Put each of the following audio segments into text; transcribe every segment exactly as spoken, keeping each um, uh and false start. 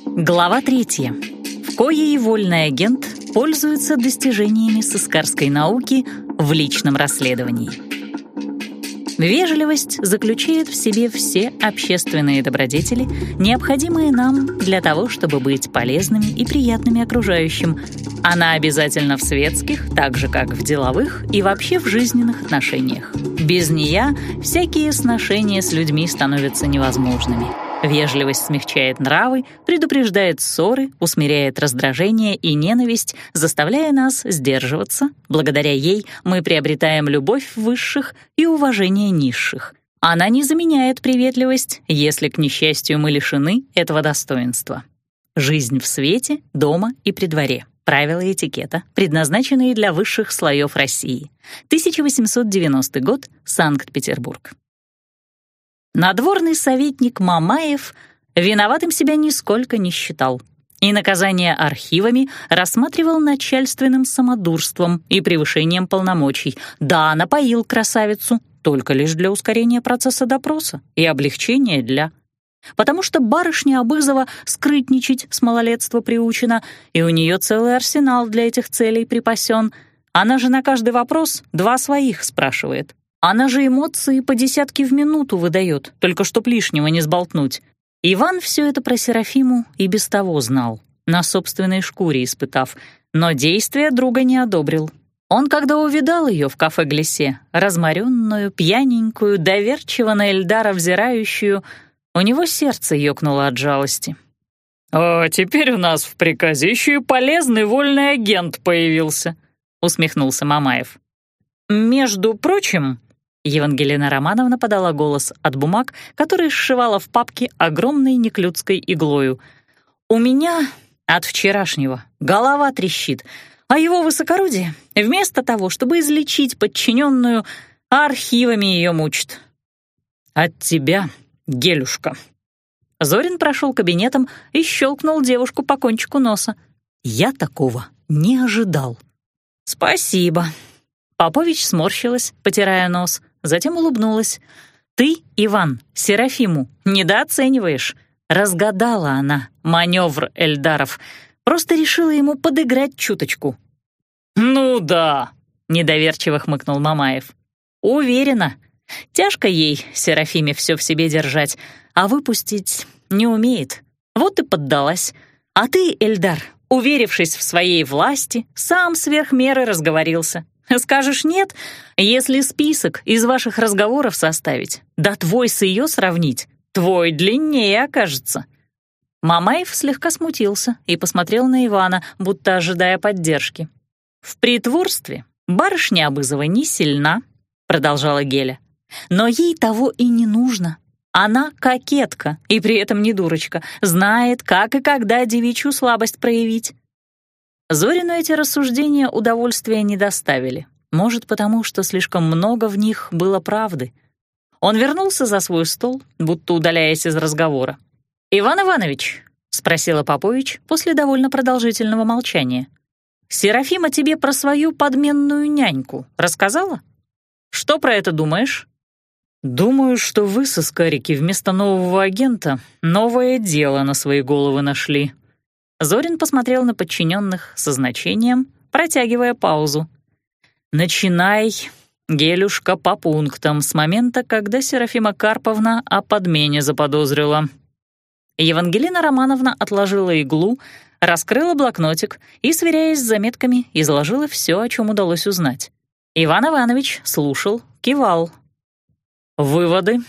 Глава третья, в коей вольный агент пользуется достижениями сыскарской науки в личном расследовании. Вежливость заключает в себе все общественные добродетели, необходимые нам для того, чтобы быть полезными и приятными окружающим. Она обязательна в светских, так же как в деловых и вообще в жизненных отношениях. Без нее всякие сношения с людьми становятся невозможными. Вежливость смягчает нравы, предупреждает ссоры, усмиряет раздражение и ненависть, заставляя нас сдерживаться. Благодаря ей мы приобретаем любовь высших и уважение низших. Она не заменяет приветливость, если, к несчастью, мы лишены этого достоинства. Жизнь в свете, дома и при дворе. Правила этикета, предназначенные для высших слоев России. тысяча восемьсот девяностый год, Санкт-Петербург. Надворный советник Мамаев виноватым себя нисколько не считал и наказание архивами рассматривал начальственным самодурством и превышением полномочий. Да, напоил красавицу, только лишь для ускорения процесса допроса и облегчения для... Потому что барышня Абызова скрытничать с малолетства приучена, и у нее целый арсенал для этих целей припасен. Она же на каждый вопрос два своих спрашивает. Она же эмоции по десятке в минуту выдает, только чтоб лишнего не сболтнуть. Иван все это про Серафиму и без того знал, на собственной шкуре испытав, но действия друга не одобрил. Он, когда увидал ее в кафе Глиссе, разморенную, пьяненькую, доверчиво на Эльдара взирающую, у него сердце ёкнуло от жалости. «А теперь у нас в приказе еще и полезный вольный агент появился», — усмехнулся Мамаев. «Между прочим...» Евангелина Романовна подала голос от бумаг, которые сшивала в папке огромной неклюдской иглою. «У меня от вчерашнего голова трещит, а его высокородие, вместо того, чтобы излечить подчиненную, архивами ее мучит». «От тебя, Гелюшка». Зорин прошел кабинетом и щелкнул девушку по кончику носа. «Я такого не ожидал». «Спасибо». Попович сморщилась, потирая нос, затем улыбнулась. «Ты, Иван, Серафиму недооцениваешь». Разгадала она маневр Эльдаров, просто решила ему подыграть чуточку. «Ну да», — недоверчиво хмыкнул Мамаев. «Уверена. Тяжко ей, Серафиме, все в себе держать, а выпустить не умеет. Вот и поддалась. А ты, Эльдар, уверившись в своей власти, сам сверх меры разговорился. Скажешь нет, если список из ваших разговоров составить, да твой с ее сравнить, твой длиннее окажется». Мамаев слегка смутился и посмотрел на Ивана, будто ожидая поддержки. «В притворстве барышня Абызова не сильна», — продолжала Геля, «но ей того и не нужно. Она кокетка и при этом не дурочка, знает, как и когда девичью слабость проявить». Зорину эти рассуждения удовольствия не доставили. Может, потому что слишком много в них было правды. Он вернулся за свой стол, будто удаляясь из разговора. «Иван Иванович», — спросила Попович после довольно продолжительного молчания, «Серафима тебе про свою подменную няньку рассказала? Что про это думаешь?» «Думаю, что вы, сыскарики, вместо нового агента новое дело на свои головы нашли». Зорин посмотрел на подчиненных со значением, протягивая паузу. «Начинай, Гелюшка, по пунктам, с момента, когда Серафима Карповна о подмене заподозрила». Евангелина Романовна отложила иглу, раскрыла блокнотик и, сверяясь с заметками, изложила все, о чем удалось узнать. Иван Иванович слушал, кивал. «Выводы?»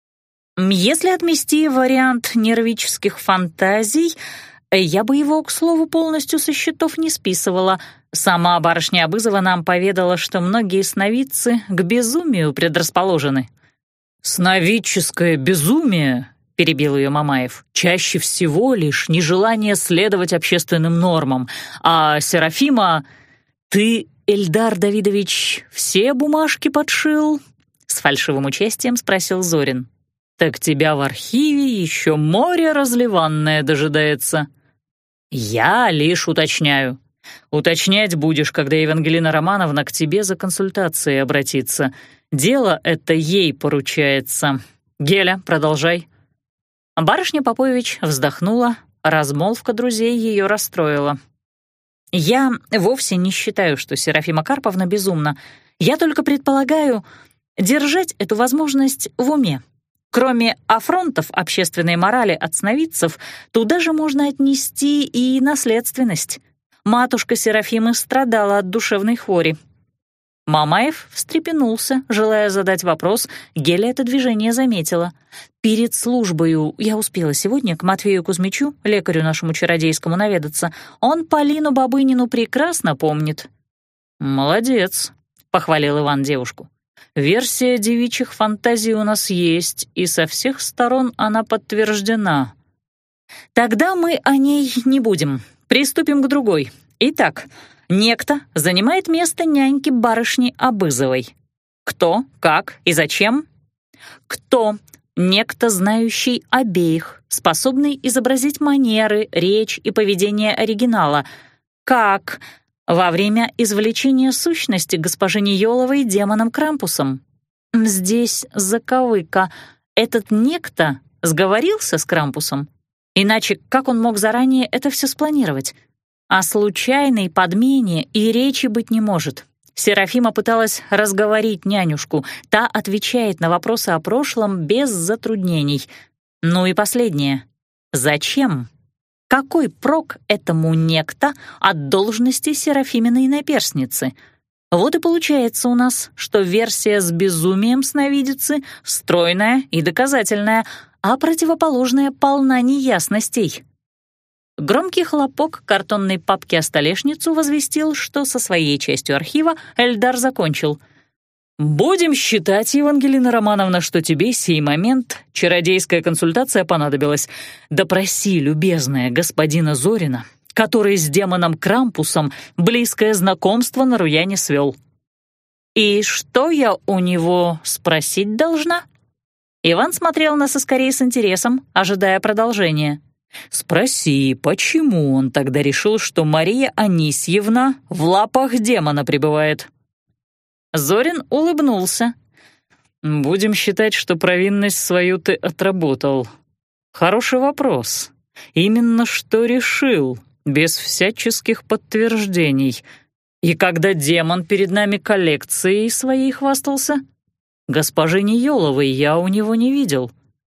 «Если отмести вариант нервических фантазий, я бы его, к слову, полностью со счетов не списывала. Сама барышня Абызова нам поведала, что многие сновидцы к безумию предрасположены». «Сновидческое безумие», — перебил ее Мамаев, «чаще всего лишь нежелание следовать общественным нормам. А Серафима... Ты, Эльдар Давидович, все бумажки подшил?» — с фальшивым участием спросил Зорин. «Так тебя в архиве еще море разливанное дожидается». «Я лишь уточняю. Уточнять будешь, когда Евангелина Романовна к тебе за консультацией обратится. Дело это ей поручается. Геля, продолжай». Барышня Попович вздохнула, Размолвка друзей ее расстроила. «Я вовсе не считаю, что Серафима Карповна безумна. Я только предполагаю держать эту возможность в уме. Кроме афронтов общественной морали от сновидцев, туда же можно отнести и наследственность. Матушка Серафимы страдала от душевной хвори». Мамаев встрепенулся, желая задать вопрос. Геля это движение заметила. «Перед службою я успела сегодня к Матвею Кузьмичу, лекарю нашему чародейскому, наведаться. Он Полину Бабынину прекрасно помнит». «Молодец», — похвалил Иван девушку. «Версия девичьих фантазий у нас есть, и со всех сторон она подтверждена». «Тогда мы о ней не будем. Приступим к другой. Итак, некто занимает место няньки барышни Абызовой. Кто, как и зачем? Кто? Некто, знающий обеих, способный изобразить манеры, речь и поведение оригинала. Как? Во время извлечения сущности госпожи Ниёловой демоном Крампусом. Здесь заковыка. Этот некто сговорился с Крампусом? Иначе как он мог заранее это все спланировать? О случайной подмене и речи быть не может. Серафима пыталась разговорить нянюшку. Та отвечает на вопросы о прошлом без затруднений. Ну и последнее. Зачем? Какой прок этому некто от должности Серафиминой наперсницы? Вот и получается у нас, что версия с безумием сновидицы стройная и доказательная, а противоположная полна неясностей. Громкий хлопок картонной папки о столешницу возвестил, что со своей частью архива Эльдар закончил. «Будем считать, Евангелина Романовна, что тебе сей момент чародейская консультация понадобилась. Допроси, любезная господина Зорина, который с демоном Крампусом близкое знакомство на Руяне свел». «И что я у него спросить должна?» Иван смотрел на Соскорей с интересом, ожидая продолжения. «Спроси, почему он тогда решил, что Мария Анисьевна в лапах демона пребывает?» Зорин улыбнулся. «Будем считать, что провинность свою ты отработал. Хороший вопрос. Именно что решил, без всяческих подтверждений. И когда демон перед нами коллекцией своей хвастался? Госпожи Ниёловой я у него не видел».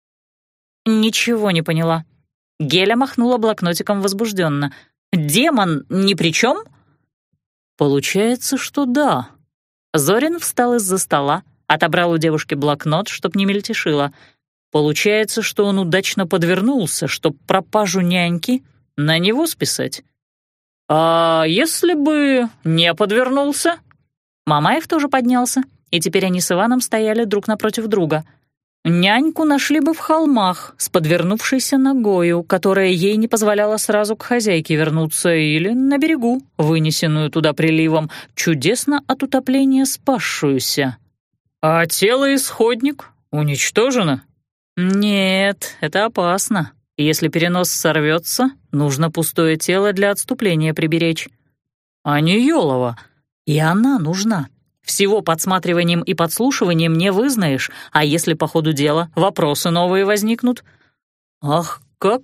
«Ничего не поняла». Геля махнула блокнотиком возбужденно. «Демон ни при чем?» «Получается, что да». Зорин встал из-за стола, отобрал у девушки блокнот, чтоб не мельтешило. «Получается, что он удачно подвернулся, чтоб пропажу няньки на него списать». «А если бы не подвернулся?» Мамаев тоже поднялся, и теперь они с Иваном стояли друг напротив друга. «Няньку нашли бы в холмах с подвернувшейся ногою, которая ей не позволяла сразу к хозяйке вернуться, или на берегу, вынесенную туда приливом, чудесно от утопления спасшуюся. А тело исходник уничтожено?» «Нет, это опасно. Если перенос сорвется, нужно пустое тело для отступления приберечь. А Ниёлова, и она нужна. Всего подсматриванием и подслушиванием не вызнаешь, а если по ходу дела вопросы новые возникнут? Ах, как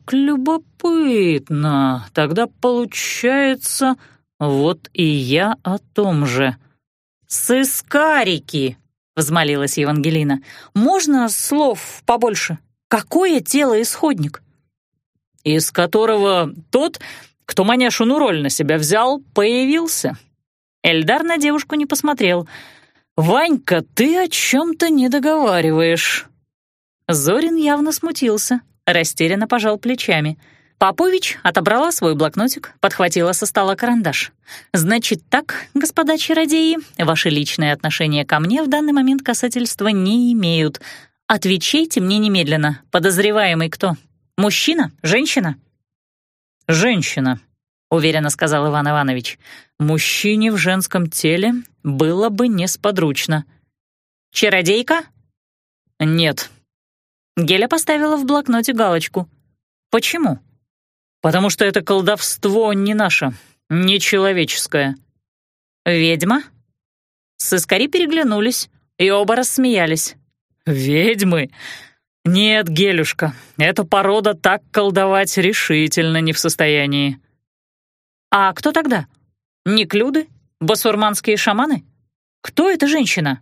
любопытно! Тогда получается, вот и я о том же». «Сыскарики!» — взмолилась Евангелина. «Можно слов побольше? Какое тело исходник?» «Из которого тот, кто маняшину роль на себя взял, появился». Эльдар на девушку не посмотрел. «Ванька, ты о чем-то не договариваешь». Зорин явно смутился, растерянно пожал плечами. Попович отобрала свой блокнотик, подхватила со стола карандаш. «Значит так, господа чародеи, ваши личные отношения ко мне в данный момент касательства не имеют. Отвечайте мне немедленно. Подозреваемый кто? Мужчина? Женщина?» «Женщина», — уверенно сказал Иван Иванович. «Мужчине в женском теле было бы несподручно». «Чародейка?» «Нет». Геля поставила в блокноте галочку. «Почему?» «Потому что это колдовство не наше, не человеческое». «Ведьма?» Сыскари переглянулись и оба рассмеялись. «Ведьмы? «Нет, Гелюшка, эта порода так колдовать решительно не в состоянии». «А кто тогда? Неклюды? Басурманские шаманы? Кто эта женщина?»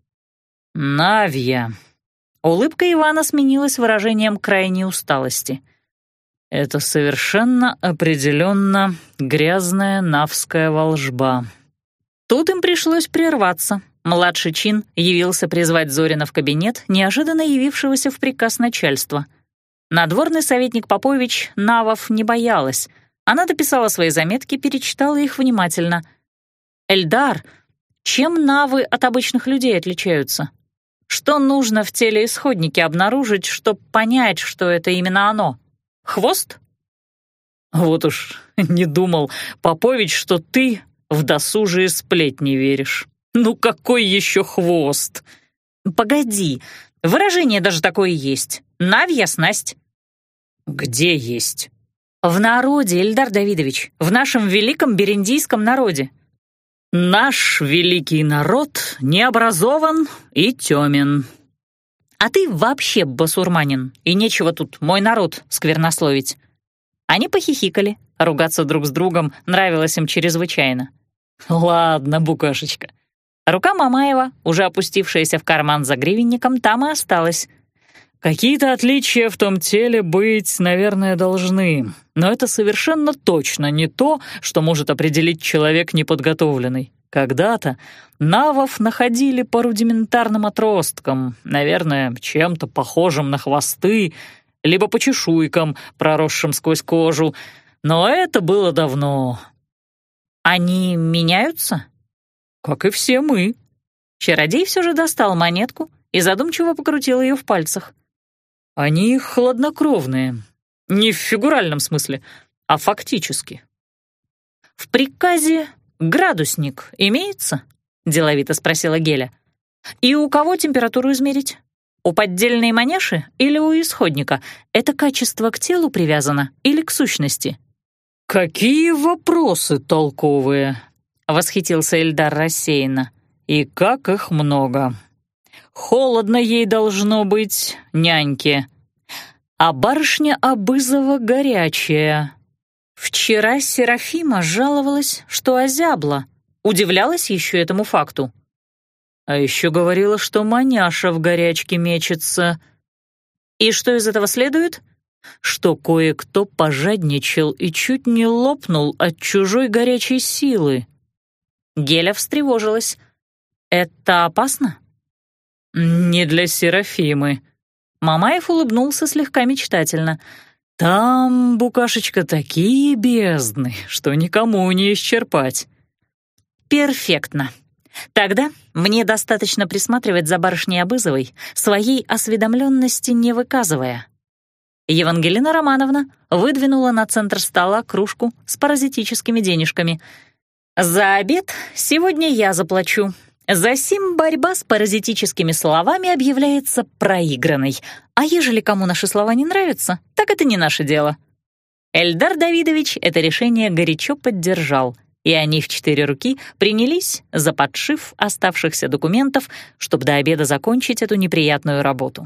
«Навья». Улыбка Ивана сменилась выражением крайней усталости. «Это совершенно определенно грязная навская волжба». Тут им пришлось прерваться. Младший чин явился призвать Зорина в кабинет, неожиданно явившегося в приказ начальства. Надворный советник Попович навов не боялась. Она дописала свои заметки, перечитала их внимательно. «Эльдар, чем навы от обычных людей отличаются? Что нужно в теле исходники обнаружить, чтобы понять, что это именно оно? Хвост?» «Вот уж не думал, Попович, что ты в досужие сплетни веришь. Ну какой еще хвост?» «Погоди, выражение даже такое есть. Навья снасть». «Где есть?» «В народе, Ильдар Давидович, в нашем великом бериндийском народе». «Наш великий народ не образован и темен». «А ты вообще басурманин, и нечего тут мой народ сквернословить». Они похихикали, ругаться друг с другом нравилось им чрезвычайно. «Ладно, букашечка». Рука Мамаева, уже опустившаяся в карман за гривенником, там и осталась. «Какие-то отличия в том теле быть, наверное, должны, но это совершенно точно не то, что может определить человек неподготовленный. Когда-то навов находили по рудиментарным отросткам, наверное, чем-то похожим на хвосты, либо по чешуйкам, проросшим сквозь кожу, но это было давно». «Они меняются?» «Как и все мы». Чародей все же достал монетку и задумчиво покрутил ее в пальцах. «Они хладнокровные. Не в фигуральном смысле, а фактически». «В приказе градусник имеется?» — деловито спросила Геля. «И у кого температуру измерить? У поддельной маняши или у исходника? Это качество к телу привязано или к сущности?» «Какие вопросы толковые!» — восхитился Эльдар рассеянно. «И как их много! Холодно ей должно быть, няньке. А барышня Абызова горячая. Вчера Серафима жаловалась, что озябла. Удивлялась еще этому факту. А еще говорила, что маняша в горячке мечется. И что из этого следует? Что кое-кто пожадничал и чуть не лопнул от чужой горячей силы». Геля встревожилась. «Это опасно?» «Не для Серафимы». Мамаев улыбнулся слегка мечтательно. «Там, букашечка, такие бездны, что никому не исчерпать». «Перфектно. Тогда мне достаточно присматривать за барышней Абызовой, своей осведомленности не выказывая». Евангелина Романовна выдвинула на центр стола кружку с паразитическими денежками. «За обед сегодня я заплачу. Засим борьба с паразитическими словами объявляется проигранной. А ежели кому наши слова не нравятся, так это не наше дело». Эльдар Давидович это решение горячо поддержал, и они в четыре руки принялись за подшив оставшихся документов, чтобы до обеда закончить эту неприятную работу.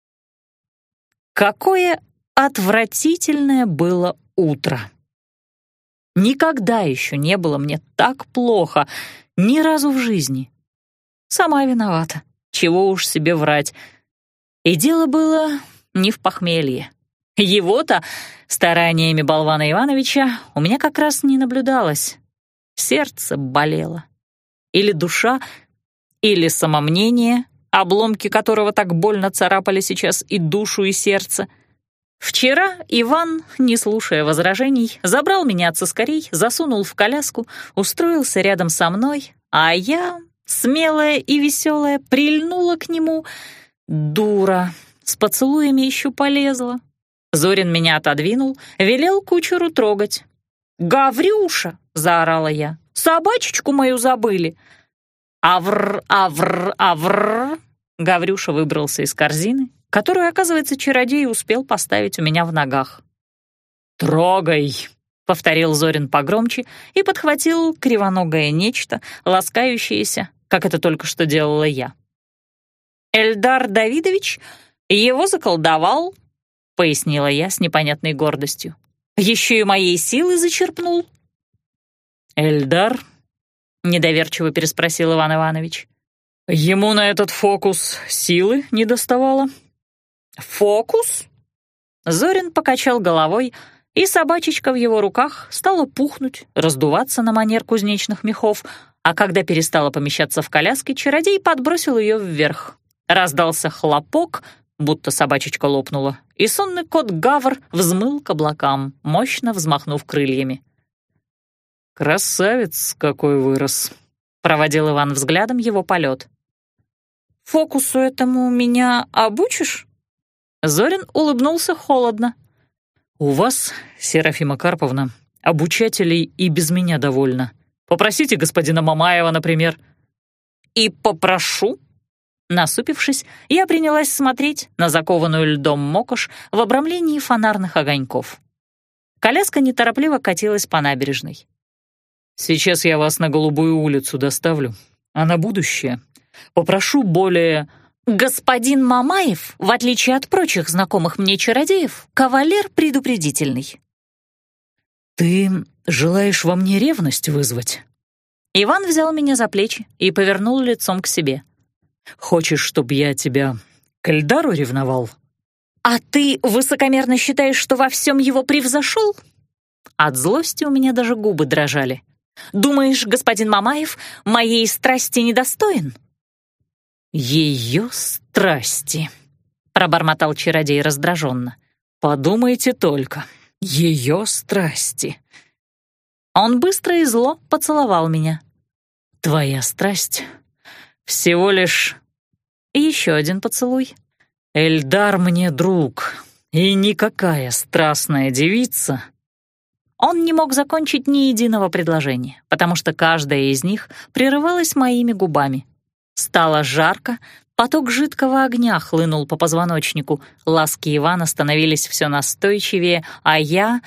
Какое отвратительное было утро! Никогда еще не было мне так плохо, ни разу в жизни. Сама виновата, чего уж себе врать. И дело было не в похмелье. Его-то стараниями болвана Ивановича у меня как раз не наблюдалось. Сердце болело. Или душа, или самомнение, обломки которого так больно царапали сейчас и душу, и сердце. Вчера Иван, не слушая возражений, забрал меня от соскорей, засунул в коляску, устроился рядом со мной, а я, смелая и веселая, прильнула к нему. Дура, с поцелуями еще полезла. Зорин меня отодвинул, велел кучеру трогать. «Гаврюша!» — заорала я. «Собачечку мою забыли!» «Авр, авр, авр!» Гаврюша выбрался из корзины, которую, оказывается, чародей успел поставить у меня в ногах. «Трогай!» — повторил Зорин погромче и подхватил кривоногое нечто, ласкающееся, как это только что делала я. Эльдар Давидович Его заколдовал, — пояснила я с непонятной гордостью. Еще и моей силы зачерпнул. «Эльдар?» — недоверчиво переспросил Иван Иванович. «Ему на этот фокус силы не доставало?» «Фокус?» Зорин покачал головой, и собачечка в его руках стала пухнуть, раздуваться на манер кузнечных мехов, а когда перестала помещаться в коляске, чародей подбросил ее вверх. Раздался хлопок, будто собачечка лопнула, и сонный кот Гавр взмыл к облакам, мощно взмахнув крыльями. «Красавец какой вырос!» — проводил Иван взглядом его полет. «Фокусу этому меня обучишь?» Зорин улыбнулся холодно. «У вас, Серафима Карповна, обучателей и без меня довольно. Попросите господина Мамаева, например». «И попрошу?» Насупившись, я принялась смотреть на закованную льдом мокош в обрамлении фонарных огоньков. Коляска неторопливо катилась по набережной. «Сейчас я вас на Голубую улицу доставлю, а на будущее попрошу более...» «Господин Мамаев, в отличие от прочих знакомых мне чародеев, кавалер предупредительный». «Ты желаешь во мне ревность вызвать?» Иван взял меня за плечи и повернул лицом к себе. «Хочешь, чтобы я тебя к Эльдару ревновал?» «А ты высокомерно считаешь, что во всем его превзошел?» От злости у меня даже губы дрожали. «Думаешь, господин Мамаев моей страсти недостоин?» «Ее страсти», — пробормотал чародей раздраженно. «Подумайте только, ее страсти». Он быстро и зло поцеловал меня. «Твоя страсть всего лишь...» И еще один поцелуй. «Эльдар мне друг, и никакая страстная девица...» Он не мог закончить ни единого предложения, потому что каждая из них прерывалась моими губами. Стало жарко, поток жидкого огня хлынул по позвоночнику, ласки Ивана становились все настойчивее, а я...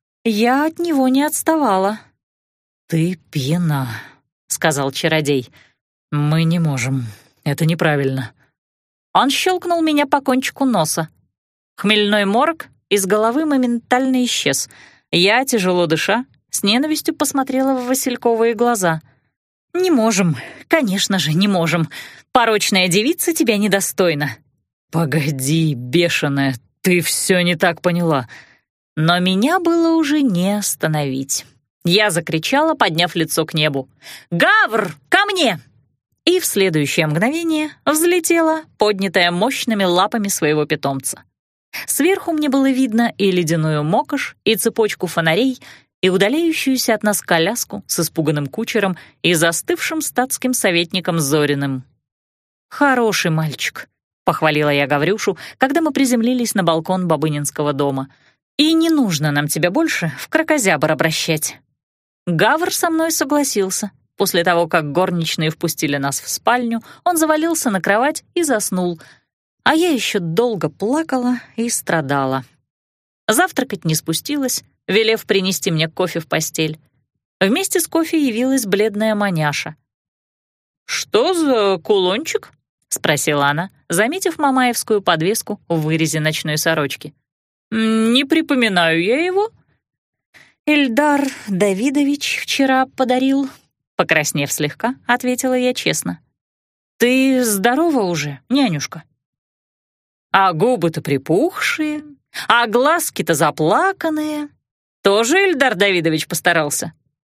я от него не отставала. «Ты пьяна», — сказал чародей. «Мы не можем, это неправильно». Он щелкнул меня по кончику носа. Хмельной морок из головы моментально исчез. Я, тяжело дыша, с ненавистью посмотрела в васильковые глаза. «Не можем, конечно же, не можем. Порочная девица тебя недостойна». «Погоди, бешеная, ты все не так поняла». Но меня было уже не остановить. Я закричала, подняв лицо к небу. «Гавр, ко мне!» И в следующее мгновение взлетела, поднятая мощными лапами своего питомца. Сверху мне было видно и ледяную мокош, и цепочку фонарей, и удаляющуюся от нас коляску с испуганным кучером и застывшим статским советником Зориным. «Хороший мальчик», — похвалила я Гаврюшу, когда мы приземлились на балкон бабынинского дома. «И не нужно нам тебя больше в кракозябр обращать». Гавр со мной согласился. После того, как горничные впустили нас в спальню, он завалился на кровать и заснул, а я еще долго плакала и страдала. Завтракать не спустилась, велев принести мне кофе в постель. Вместе с кофе явилась бледная маняша. «Что за кулончик?» — спросила она, заметив мамаевскую подвеску в вырезе ночной сорочки. «Не припоминаю я его». «Эльдар Давидович вчера подарил», — покраснев слегка, ответила я честно. «Ты здорова уже, нянюшка?» «А губы-то припухшие, а глазки-то заплаканные. Тоже Эльдар Давидович постарался?»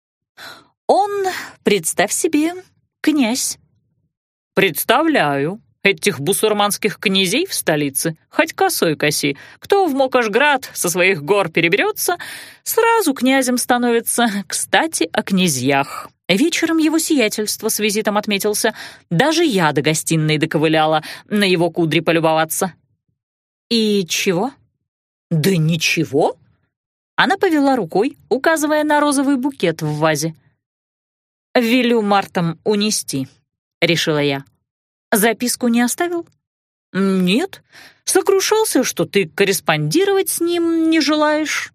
«Он, представь себе, князь». «Представляю. Этих бусурманских князей в столице, хоть косой коси, кто в Мокошград со своих гор переберется, сразу князем становится. Кстати, о князьях. Вечером его сиятельство с визитом отметился. Даже я до гостиной доковыляла на его кудри полюбоваться». «И чего?» «Да ничего». Она повела рукой, указывая на розовый букет в вазе. «Велю Мартам унести», — решила я. «Записку не оставил?» «Нет. Сокрушался, что ты корреспондировать с ним не желаешь».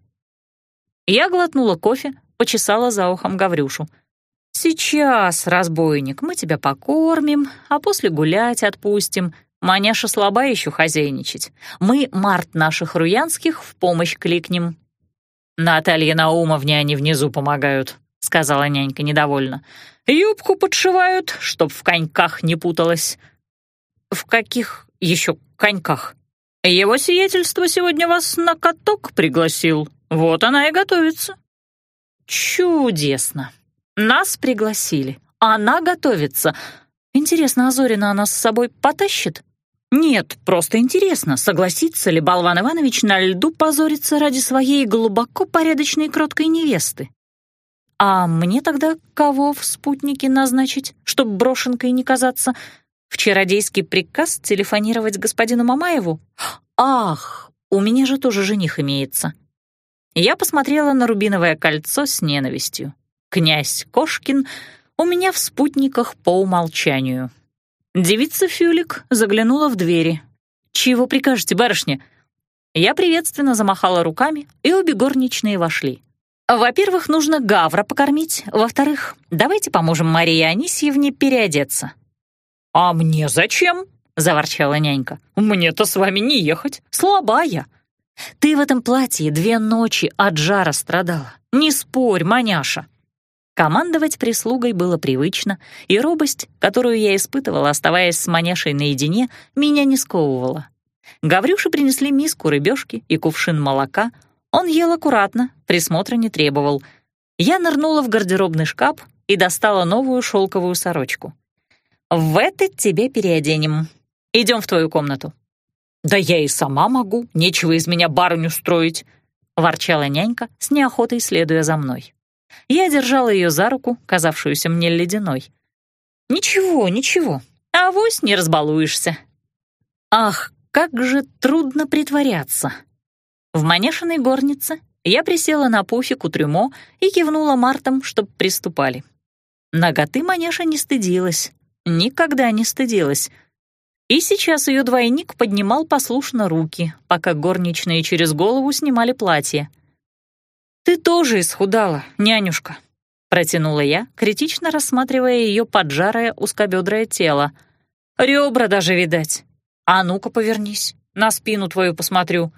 Я глотнула кофе, почесала за ухом Гаврюшу. «Сейчас, разбойник, мы тебя покормим, а после гулять отпустим. Маняша слаба еще хозяйничать. Мы Март наших руянских в помощь кликнем». «Наталье Наумовне они внизу помогают», — сказала нянька недовольно. «Юбку подшивают, чтоб в коньках не путалась». «В каких еще коньках?» «Его сиятельство сегодня вас на каток пригласил. Вот она и готовится». «Чудесно. Нас пригласили. Она готовится. Интересно, а Зорина она с собой потащит?» «Нет, просто интересно, согласится ли Болван Иванович на льду позориться ради своей глубоко порядочной и кроткой невесты? А мне тогда кого в спутники назначить, чтоб брошенкой не казаться? В чародейский приказ телефонировать господину Мамаеву? Ах, у меня же тоже жених имеется». Я посмотрела на рубиновое кольцо с ненавистью. Князь Кошкин у меня в спутниках по умолчанию. Девица Фюлик заглянула в двери. «Чего прикажете, барышня?» Я приветственно замахала руками, и обе горничные вошли. «Во-первых, нужно гавра покормить. Во-вторых, давайте поможем Марии Анисьевне переодеться». «А мне зачем?» — заворчала нянька. «Мне-то с вами не ехать, слабая». «Ты в этом платье две ночи от жара страдала. Не спорь, маняша». Командовать прислугой было привычно, и робость, которую я испытывала, оставаясь с маняшей наедине, меня не сковывала. Гаврюше принесли миску рыбешки и кувшин молока. Он ел аккуратно, присмотра не требовал. Я нырнула в гардеробный шкаф и достала новую шелковую сорочку. «В это тебе переоденем. Идем в твою комнату». «Да я и сама могу, нечего из меня барыню строить», — ворчала нянька, с неохотой следуя за мной. Я держала ее за руку, казавшуюся мне ледяной. «Ничего, ничего, авось не разбалуешься». Ах, как же трудно притворяться. В маняшиной горнице я присела на пуфик у трюмо и кивнула Мартам, чтоб приступали. Наготы маняша не стыдилась, никогда не стыдилась. И сейчас ее двойник поднимал послушно руки, пока горничные через голову снимали платье. «Ты тоже исхудала, нянюшка», — протянула я, критично рассматривая ее поджарое узкобедрое тело. «Ребра даже видать. А ну-ка повернись, на спину твою посмотрю».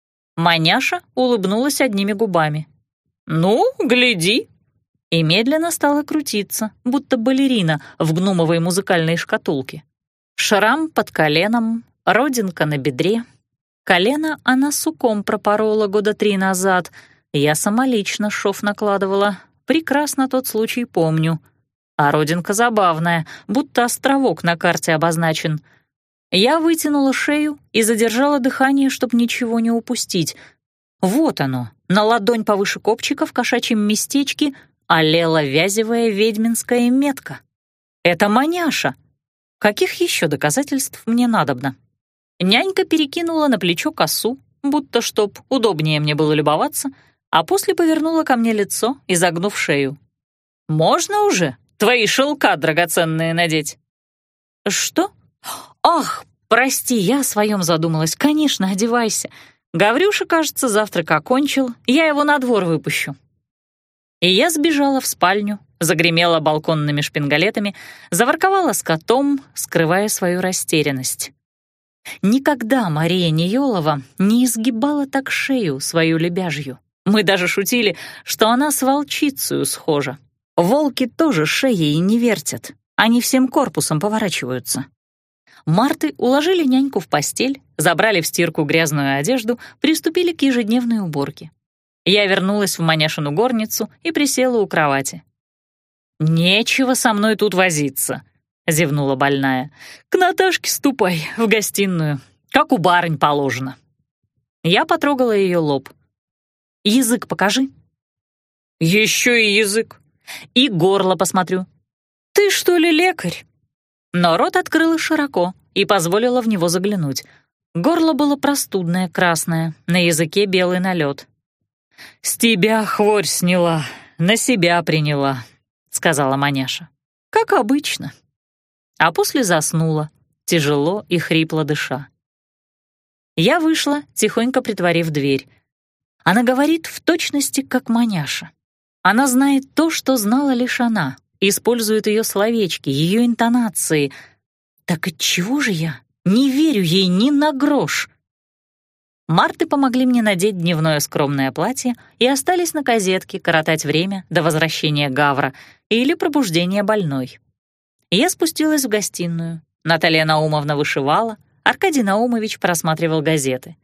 Маняша улыбнулась одними губами. «Ну, гляди», и медленно стала крутиться, будто балерина в гномовой музыкальной шкатулке. Шрам под коленом, родинка на бедре. Колено она суком пропорола года три назад. Я самолично шов накладывала. Прекрасно тот случай помню. А родинка забавная, будто островок на карте обозначен. Я вытянула шею и задержала дыхание, чтобы ничего не упустить. Вот оно, на ладонь повыше копчика в кошачьем местечке олела вязевая ведьминская метка. Это маняша. Каких еще доказательств мне надобно? Нянька перекинула на плечо косу, будто чтоб удобнее мне было любоваться, а после повернула ко мне лицо, изогнув шею. «Можно уже твои шелка драгоценные надеть?» «Что? Ах, прости, я о своем задумалась. Конечно, одевайся. Гаврюша, кажется, завтрак окончил, я его на двор выпущу». И я сбежала в спальню, загремела балконными шпингалетами, заворковала с котом, скрывая свою растерянность. Никогда Мария Ниёлова не изгибала так шею свою лебяжью. Мы даже шутили, что она с волчицею схожа. Волки тоже шеей не вертят, они всем корпусом поворачиваются. Марты уложили няньку в постель, забрали в стирку грязную одежду, приступили к ежедневной уборке. Я вернулась в маняшину горницу и присела у кровати. «Нечего со мной тут возиться», — зевнула больная. «К Наташке ступай, в гостиную, как у барынь положено». Я потрогала ее лоб. «Язык покажи». «Еще и язык». «И горло посмотрю». «Ты что ли лекарь?» Но рот открыла широко и позволила в него заглянуть. Горло было простудное, красное, на языке белый налет. «С тебя хворь сняла, на себя приняла», — сказала маняша. «Как обычно». А после заснула, тяжело и хрипло дыша. Я вышла, тихонько притворив дверь. Она говорит в точности, как маняша. Она знает то, что знала лишь она, использует ее словечки, ее интонации. Так отчего же я Не верю ей ни на грош. Марты помогли мне надеть дневное скромное платье и остались на козетке коротать время до возвращения Гавра или пробуждения больной. Я спустилась в гостиную. Наталья Наумовна вышивала, Аркадий Наумович просматривал газеты.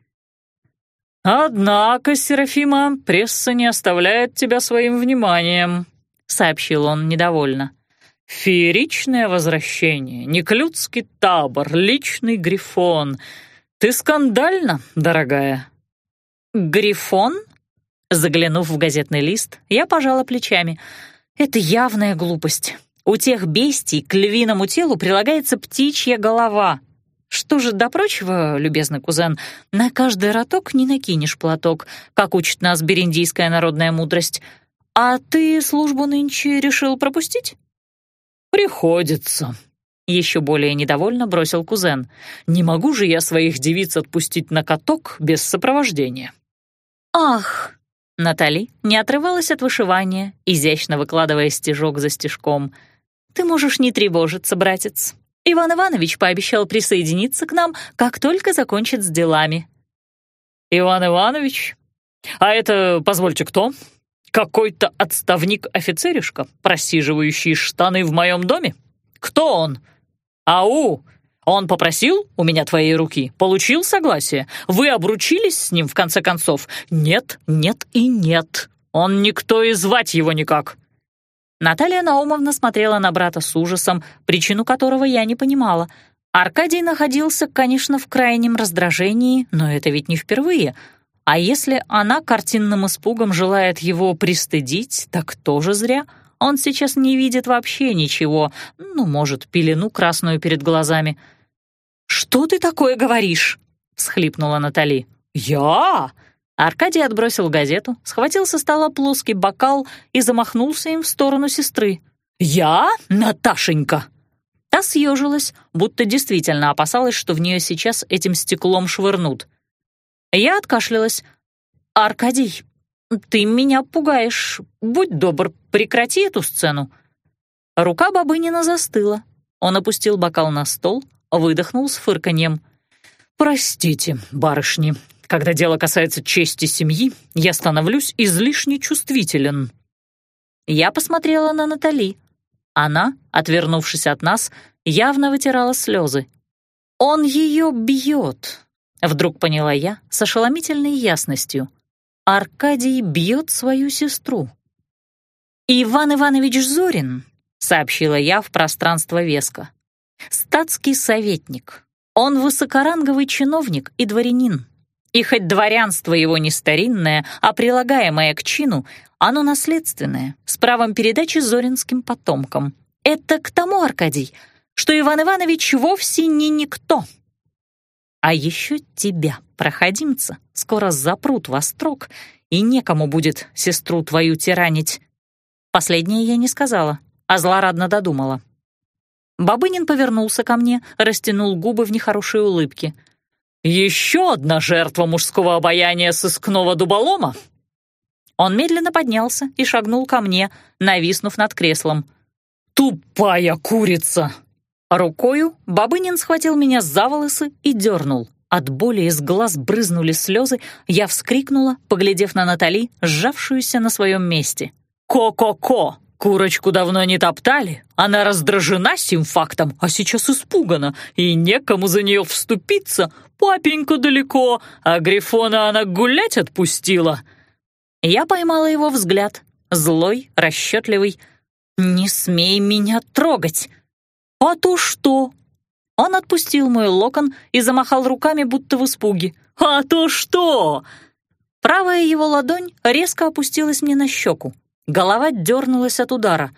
«Однако, Серафима, пресса не оставляет тебя своим вниманием», — сообщил он недовольно. «Фееричное возвращение, неклюдский табор, личный Грифон. Ты скандальна, дорогая». «Грифон?» Заглянув в газетный лист, я пожала плечами. «Это явная глупость. У тех бестий к львиному телу прилагается птичья голова. Что же до прочего, любезный кузен, на каждый роток не накинешь платок, как учит нас бериндийская народная мудрость. А ты службу нынче решил пропустить?» «Приходится», — еще более недовольно бросил кузен. «Не могу же я своих девиц отпустить на каток без сопровождения». «Ах!» — Натали не отрывалась от вышивания, изящно выкладывая стежок за стежком. «Ты можешь не тревожиться, братец. Иван Иванович пообещал присоединиться к нам, как только закончит с делами». «Иван Иванович? А это, позвольте, кто? Какой-то отставник-офицеришка, просиживающий штаны в моем доме? Кто он? Ау! Он попросил у меня твоей руки, получил согласие. Вы обручились с ним, в конце концов? Нет, нет и нет. Он никто и звать его никак». Наталья Наумовна смотрела на брата с ужасом, причину которого я не понимала. Аркадий находился, конечно, в крайнем раздражении, но это ведь не впервые. А если она картинным испугом желает его пристыдить, так тоже зря. Он сейчас не видит вообще ничего, ну, может, пелену красную перед глазами. «Что ты такое говоришь?» — всхлипнула Натали. «Я?» Аркадий отбросил газету, схватил со стола плоский бокал и замахнулся им в сторону сестры. «Я, Наташенька?» Та съежилась, будто действительно опасалась, что в нее сейчас этим стеклом швырнут. Я откашлялась. «Аркадий, ты меня пугаешь. Будь добр, прекрати эту сцену». Рука Бабынина застыла. Он опустил бокал на стол, выдохнул с фырканьем. «Простите, барышни, когда дело касается чести семьи, я становлюсь излишне чувствителен». Я посмотрела на Натали. Она, отвернувшись от нас, явно вытирала слезы. «Он ее бьет», — вдруг поняла я с ошеломительной ясностью. «Аркадий бьет свою сестру». «Иван Иванович Зорин», — сообщила я в пространство Веска. «Статский советник. Он высокоранговый чиновник и дворянин. И хоть дворянство его не старинное, а прилагаемое к чину, оно наследственное, с правом передачи зоринским потомкам. Это к тому, Аркадий, что Иван Иванович вовсе не никто. А еще тебя, проходимца, скоро запрут во строк, и некому будет сестру твою тиранить». Последнее я не сказала, а злорадно додумала. Бабынин повернулся ко мне, растянул губы в нехорошей улыбке. «Еще одна жертва мужского обаяния сыскного дуболома?» Он медленно поднялся и шагнул ко мне, нависнув над креслом. «Тупая курица!» Рукою Бабынин схватил меня за волосы и дернул. От боли из глаз брызнули слезы, я вскрикнула, поглядев на Натали, сжавшуюся на своем месте. «Ко-ко-ко! Курочку давно не топтали, она раздражена сим фактом, а сейчас испугана, и некому за нее вступиться. Папенька далеко, а Грифона она гулять отпустила». Я поймала его взгляд, злой, расчетливый. «Не смей меня трогать!» «А то что?» Он отпустил мой локон и замахал руками, будто в испуге. «А то что?» Правая его ладонь резко опустилась мне на щеку. Голова дернулась от удара.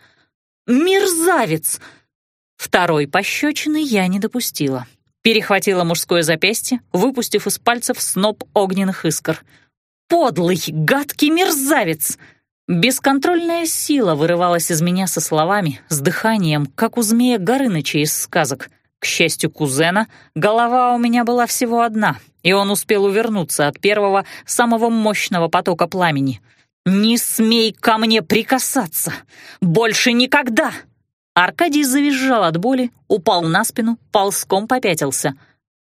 «Мерзавец!» Второй пощечины я не допустила. Перехватила мужское запястье, выпустив из пальцев сноп огненных искр. «Подлый, гадкий мерзавец!» Бесконтрольная сила вырывалась из меня со словами, с дыханием, как у змея Горыныча из сказок. К счастью кузена, голова у меня была всего одна, и он успел увернуться от первого, самого мощного потока пламени. «Не смей ко мне прикасаться! Больше никогда!» Аркадий завизжал от боли, упал на спину, ползком попятился.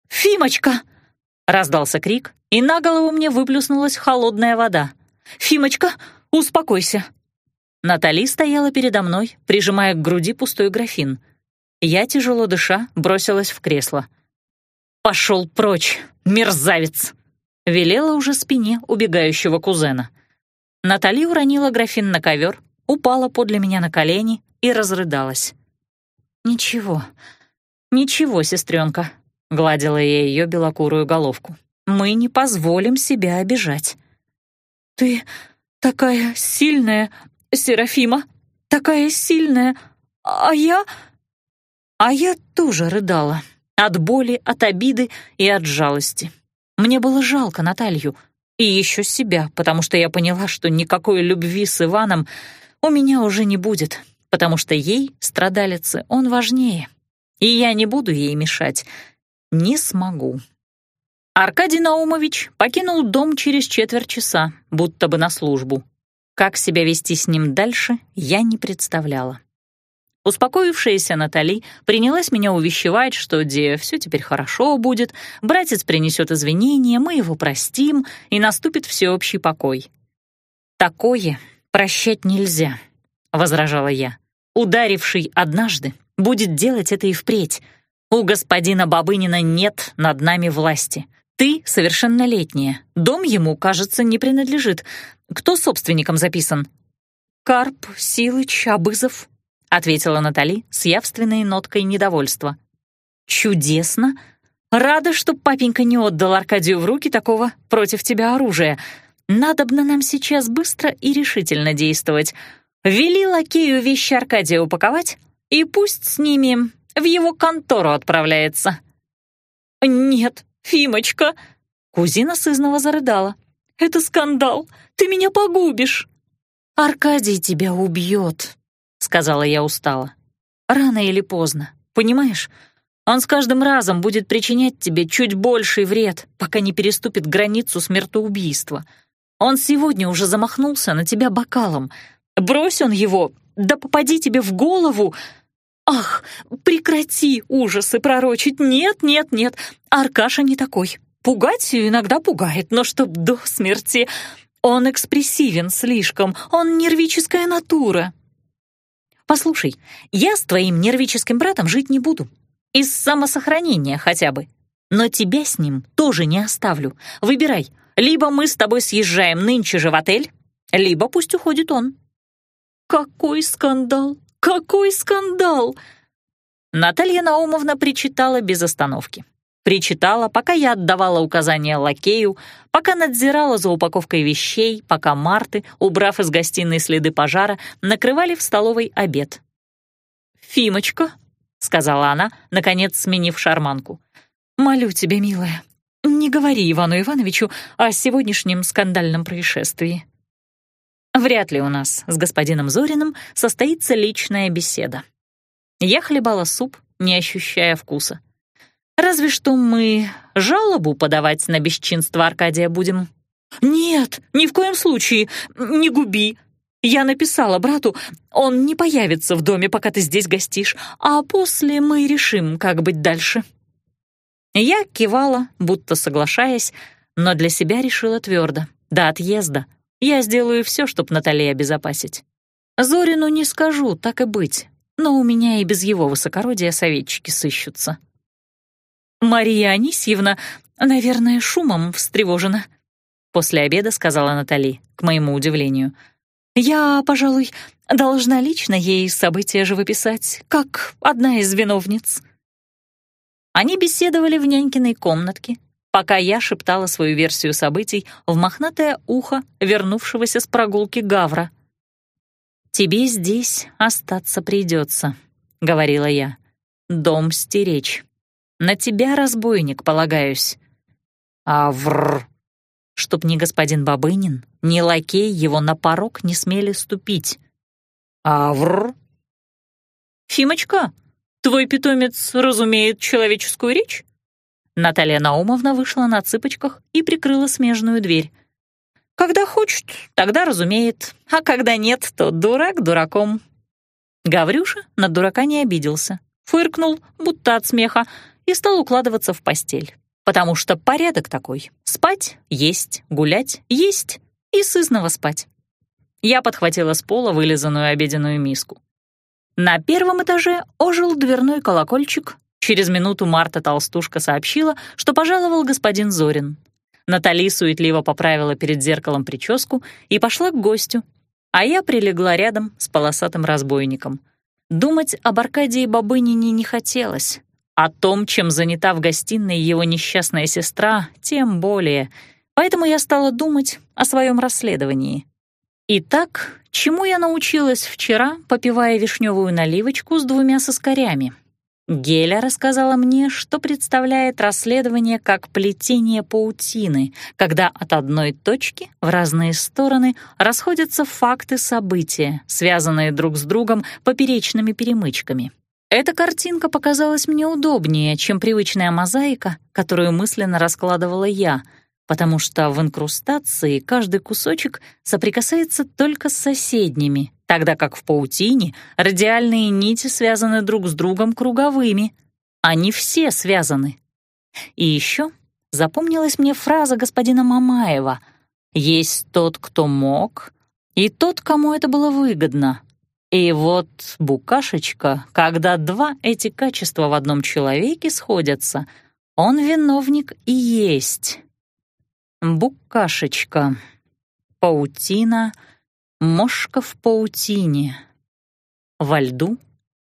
«Фимочка!» — раздался крик, и на голову мне выплюснулась холодная вода. «Фимочка, успокойся!» Натали стояла передо мной, прижимая к груди пустой графин. Я, тяжело дыша, бросилась в кресло. «Пошел прочь, мерзавец!» — велела уже спине убегающего кузена. Натали уронила графин на ковер, упала подле меня на колени и разрыдалась. «Ничего, ничего, сестренка», — гладила я ее белокурую головку. «Мы не позволим себя обижать». «Ты такая сильная, Серафима, такая сильная, а я...» А я тоже рыдала. От боли, от обиды и от жалости. Мне было жалко Наталью и еще себя, потому что я поняла, что никакой любви с Иваном у меня уже не будет, потому что ей, страдалице, он важнее. И я не буду ей мешать. Не смогу. Аркадий Наумович покинул дом через четверть часа, будто бы на службу. Как себя вести с ним дальше, я не представляла. Успокоившаяся Натали принялась меня увещевать, что, де, все теперь хорошо будет, братец принесет извинения, мы его простим, и наступит всеобщий покой. «Такое прощать нельзя», — возражала я. «Ударивший однажды будет делать это и впредь. У господина Бабынина нет над нами власти. Ты совершеннолетняя, дом ему, кажется, не принадлежит. Кто собственником записан?» «Карп Силыч Абызов», — ответила Натали с явственной ноткой недовольства. «Чудесно! Рада, что папенька не отдал Аркадию в руки такого против тебя оружия. Надобно нам сейчас быстро и решительно действовать. Вели лакею вещи Аркадия упаковать, и пусть с ними в его контору отправляется». «Нет, Фимочка!» — кузина сызнова зарыдала. «Это скандал! Ты меня погубишь!» «Аркадий тебя убьет», — сказала я устало. «Рано или поздно, понимаешь? Он с каждым разом будет причинять тебе чуть больший вред, пока не переступит границу смертоубийства. Он сегодня уже замахнулся на тебя бокалом. Брось он его, да попади тебе в голову. Ах, прекрати ужасы пророчить. Нет, нет, нет, Аркаша не такой. Пугать иногда пугает, но чтоб до смерти. Он экспрессивен слишком, он нервическая натура. Послушай, я с твоим нервическим братом жить не буду. Из самосохранения хотя бы. Но тебя с ним тоже не оставлю. Выбирай, либо мы с тобой съезжаем нынче же в отель, либо пусть уходит он». «Какой скандал! Какой скандал!» Наталья Наумовна причитала без остановки. Причитала, пока я отдавала указания лакею, пока надзирала за упаковкой вещей, пока Марты, убрав из гостиной следы пожара, накрывали в столовой обед. «Фимочка», — сказала она, наконец сменив шарманку, — «молю тебя, милая, не говори Ивану Ивановичу о сегодняшнем скандальном происшествии. Вряд ли у нас с господином Зориным состоится личная беседа». Я хлебала суп, не ощущая вкуса. «Разве что мы жалобу подавать на бесчинство Аркадия будем». «Нет, ни в коем случае, не губи. Я написала брату, он не появится в доме, пока ты здесь гостишь, а после мы решим, как быть дальше». Я кивала, будто соглашаясь, но для себя решила твердо. До отъезда я сделаю все, чтобы Наталье обезопасить. Зорину не скажу, так и быть, но у меня и без его высокородия советчики сыщутся. «Мария Анисьевна, наверное, шумом встревожена», — после обеда сказала Натали, к моему удивлению. «Я, пожалуй, должна лично ей события живописать, как одна из виновниц». Они беседовали в нянькиной комнатке, пока я шептала свою версию событий в мохнатое ухо вернувшегося с прогулки гавра. «Тебе здесь остаться придется», — говорила я. «Дом стеречь. На тебя, разбойник, полагаюсь». «Аврр!» Чтоб ни господин Бабынин, ни лакей его на порог не смели ступить. «Аврр!» «Фимочка, твой питомец разумеет человеческую речь?» Наталья Наумовна вышла на цыпочках и прикрыла смежную дверь. «Когда хочет, тогда разумеет, а когда нет, то дурак дураком». Гаврюша на дурака не обиделся, фыркнул, будто от смеха, и стал укладываться в постель. Потому что порядок такой — спать, есть, гулять, есть и сызнова спать. Я подхватила с пола вылизанную обеденную миску. На первом этаже ожил дверной колокольчик. Через минуту Марта-толстушка сообщила, что пожаловал господин Зорин. Натали суетливо поправила перед зеркалом прическу и пошла к гостю, а я прилегла рядом с полосатым разбойником. Думать об Аркадии Бабынине не хотелось. О том, чем занята в гостиной его несчастная сестра, тем более. Поэтому я стала думать о своем расследовании. Итак, чему я научилась вчера, попивая вишневую наливочку с двумя соскарями? Геля рассказала мне, что представляет расследование как плетение паутины, когда от одной точки в разные стороны расходятся факты события, связанные друг с другом поперечными перемычками. Эта картинка показалась мне удобнее, чем привычная мозаика, которую мысленно раскладывала я, потому что в инкрустации каждый кусочек соприкасается только с соседними, тогда как в паутине радиальные нити связаны друг с другом круговыми. Они все связаны. И еще запомнилась мне фраза господина Мамаева: «Есть тот, кто мог, и тот, кому это было выгодно». И вот, букашечка, когда два эти качества в одном человеке сходятся, он виновник и есть. Букашечка, паутина, мошка в паутине. Во льду?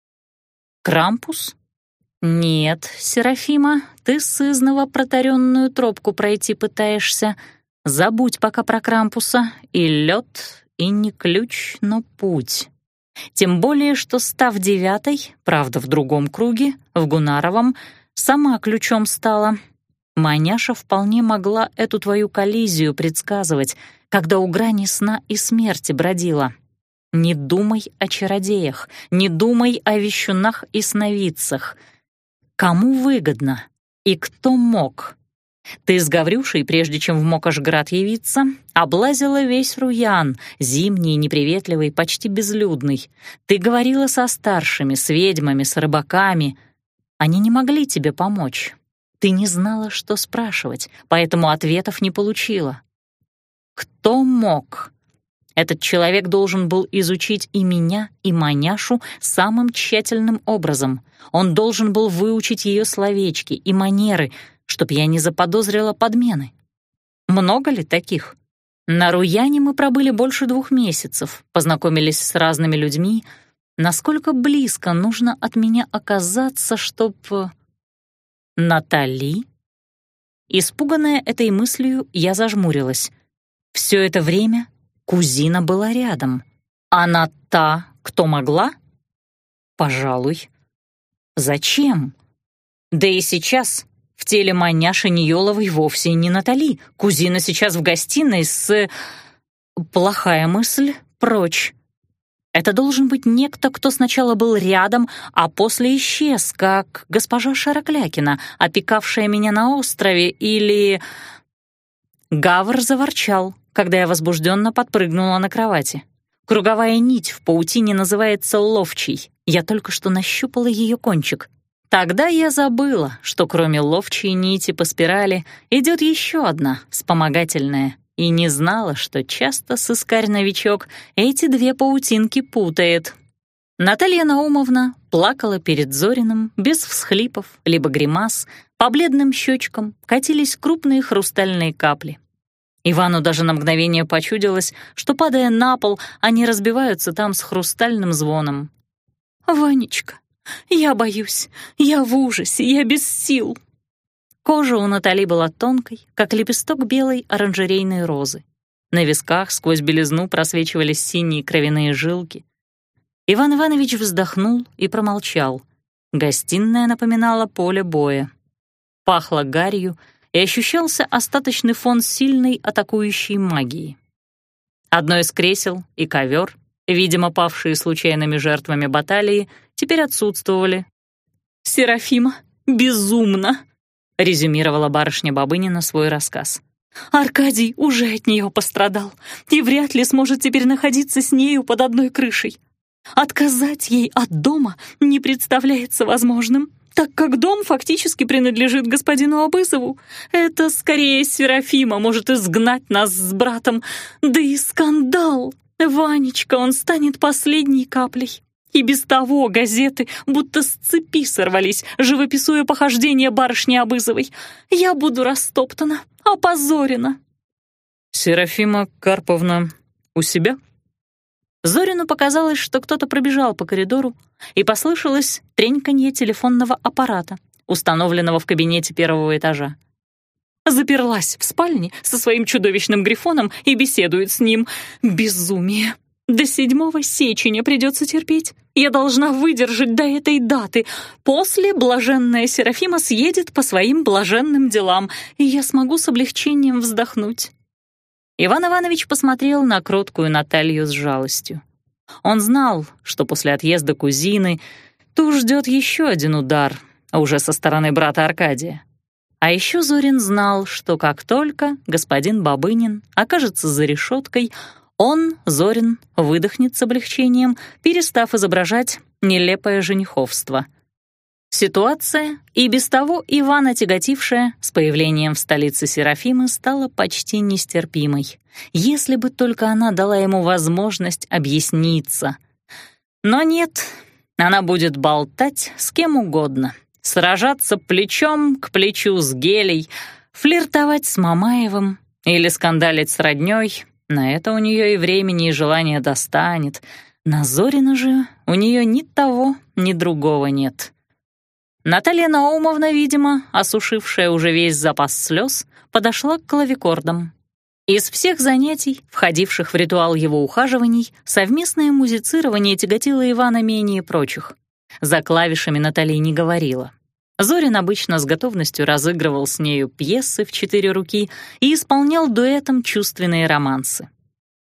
Крампус? Нет, Серафима, ты сызнова протаренную тропку пройти пытаешься. Забудь пока про Крампуса. И лед, и не ключ, но путь. Тем более, что, став девятой, правда, в другом круге, в Гунаровом, сама ключом стала. Маняша вполне могла эту твою коллизию предсказывать, когда у грани сна и смерти бродила. Не думай о чародеях, не думай о вещунах и сновидцах. Кому выгодно и кто мог? Ты с Гаврюшей, прежде чем в Мокошград явиться, облазила весь Руян, зимний, неприветливый, почти безлюдный. Ты говорила со старшими, с ведьмами, с рыбаками. Они не могли тебе помочь. Ты не знала, что спрашивать, поэтому ответов не получила. Кто мог? Этот человек должен был изучить и меня, и Маняшу самым тщательным образом. Он должен был выучить ее словечки и манеры, чтоб я не заподозрила подмены. Много ли таких? На Руяне мы пробыли больше двух месяцев, познакомились с разными людьми. Насколько близко нужно от меня оказаться, чтоб... Натали? Испуганная этой мыслью, я зажмурилась. Все это время кузина была рядом. Она та, кто могла? Пожалуй. Зачем? Да и сейчас в теле Маняши Ниёловой вовсе не Натали. Кузина сейчас в гостиной с... Плохая мысль, прочь. Это должен быть некто, кто сначала был рядом, а после исчез, как госпожа Шароклякина, опекавшая меня на острове, или... Гавр заворчал, когда я возбужденно подпрыгнула на кровати. Круговая нить в паутине называется ловчей. Я только что нащупала ее кончик. Тогда я забыла, что кроме ловчей нити по спирали идет еще одна, вспомогательная, и не знала, что часто сыскарь-новичок эти две паутинки путает. Наталья Наумовна плакала перед Зориным без всхлипов либо гримас, по бледным щечкам катились крупные хрустальные капли. Ивану даже на мгновение почудилось, что, падая на пол, они разбиваются там с хрустальным звоном. «Ванечка, я боюсь, я в ужасе, я без сил». Кожа у Натали была тонкой, как лепесток белой оранжерейной розы. На висках сквозь белизну просвечивались синие кровяные жилки. Иван Иванович вздохнул и промолчал. Гостиная напоминала поле боя. Пахло гарью, и ощущался остаточный фон сильной атакующей магии. Одно из кресел и ковер, видимо, павшие случайными жертвами баталии, теперь отсутствовали. «Серафима безумно!» — резюмировала барышня Бабынина свой рассказ. «Аркадий уже от нее пострадал и вряд ли сможет теперь находиться с нею под одной крышей. Отказать ей от дома не представляется возможным. так как дом фактически принадлежит господину Абызову. Это скорее Серафима может изгнать нас с братом. Да и скандал! Ванечка, он станет последней каплей. И без того газеты будто с цепи сорвались, живописуя похождения барышни Абызовой. Я буду растоптана, опозорена». «Серафима Карповна у себя?» Зорину показалось, что кто-то пробежал по коридору, и послышалось треньканье телефонного аппарата, установленного в кабинете первого этажа. Заперлась в спальне со своим чудовищным грифоном и беседует с ним. Безумие! До седьмого сеченя придется терпеть. Я должна выдержать до этой даты. После блаженная Серафима съедет по своим блаженным делам, и я смогу с облегчением вздохнуть. Иван Иванович посмотрел на кроткую Наталью с жалостью. Он знал, что после отъезда кузины ту ждет еще один удар, а уже со стороны брата Аркадия. А еще Зорин знал, что как только господин Бабынин окажется за решеткой, он, Зорин, выдохнет с облегчением, перестав изображать нелепое жениховство. Ситуация, и без того Ивана тяготившая, с появлением в столице Серафимы, стала почти нестерпимой, если бы только она дала ему возможность объясниться. Но нет, она будет болтать с кем угодно, сражаться плечом к плечу с Гелей, флиртовать с Мамаевым или скандалить с роднёй. На это у нее и времени, и желания достанет. На Зорина же у нее ни того, ни другого нет. Наталья Наумовна, видимо, осушившая уже весь запас слез, подошла к клавикордам. Из всех занятий, входивших в ритуал его ухаживаний, совместное музицирование тяготило Ивана менее прочих. За клавишами Наталья не говорила. Зорин обычно с готовностью разыгрывал с нею пьесы в четыре руки и исполнял дуэтом чувственные романсы.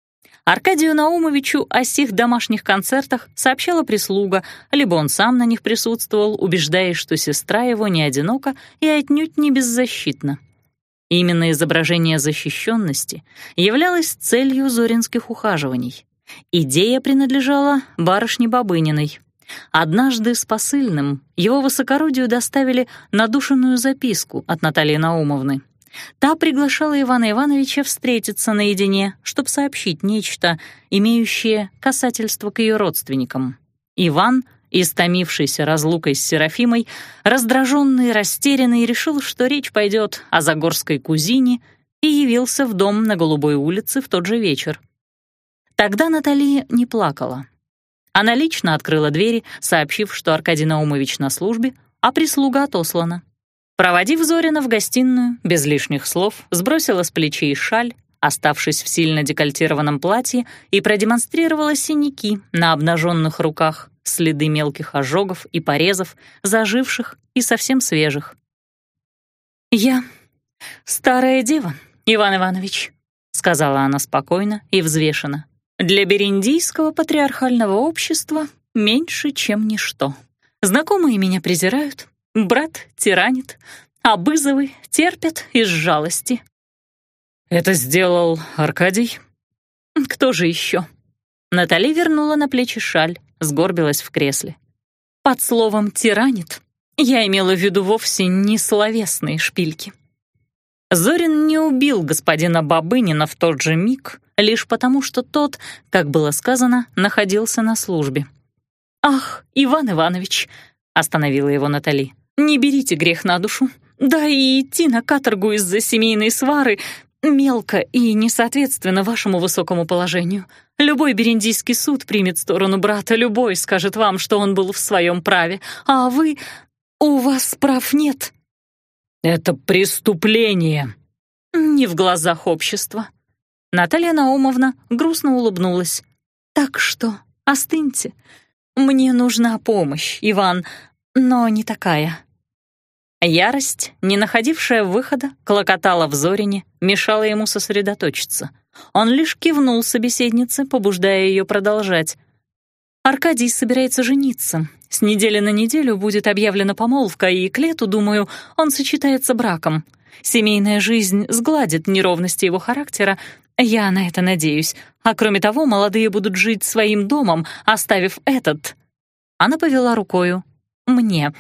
Аркадию Наумовичу о сих домашних концертах сообщала прислуга, либо он сам на них присутствовал, убеждаясь, что сестра его не одинока и отнюдь не беззащитна. Именно изображение защищенности являлось целью зоринских ухаживаний. Идея принадлежала барышне Бабыниной. Однажды с посыльным его высокородию доставили надушенную записку от Натальи Наумовны. Та приглашала Ивана Ивановича встретиться наедине, чтобы сообщить нечто, имеющее касательство к ее родственникам. Иван, истомившийся разлукой с Серафимой, раздраженный и растерянный, решил, что речь пойдет о загорской кузине, и явился в дом на Голубой улице в тот же вечер. Тогда Наталья не плакала. Она лично открыла двери, сообщив, что Аркадий Наумович на службе, а прислуга отослана. Проводив Зорина в гостиную, без лишних слов, сбросила с плечей шаль, оставшись в сильно декольтированном платье, и продемонстрировала синяки на обнаженных руках, следы мелких ожогов и порезов, заживших и совсем свежих. «Я старая дева, Иван Иванович», — сказала она спокойно и взвешенно. «Для бериндийского патриархального общества меньше, чем ничто. Знакомые меня презирают, брат тиранит, а Бызовы терпят из жалости». «Это сделал Аркадий?» «Кто же еще?» Натали вернула на плечи шаль, сгорбилась в кресле. «Под словом «тиранит» я имела в виду вовсе не словесные шпильки. Зорин не убил господина Бабынина в тот же миг, лишь потому, что тот, как было сказано, находился на службе». «Ах, Иван Иванович!» — остановила его Натали. «Не берите грех на душу. Да и идти на каторгу из-за семейной свары мелко и несоответственно вашему высокому положению. Любой бериндийский суд примет сторону брата, любой скажет вам, что он был в своем праве, а вы... у вас прав нет». «Это преступление». «Не в глазах общества». Наталья Наумовна грустно улыбнулась. «Так что остыньте. Мне нужна помощь, Иван, но не такая». Ярость, не находившая выхода, клокотала в Зорине, мешала ему сосредоточиться. Он лишь кивнул собеседнице, побуждая ее продолжать. «Аркадий собирается жениться. С недели на неделю будет объявлена помолвка, и к лету, думаю, он сочетается браком. Семейная жизнь сгладит неровности его характера, я на это надеюсь. А кроме того, молодые будут жить своим домом, оставив этот...» Она повела рукою. «Мне.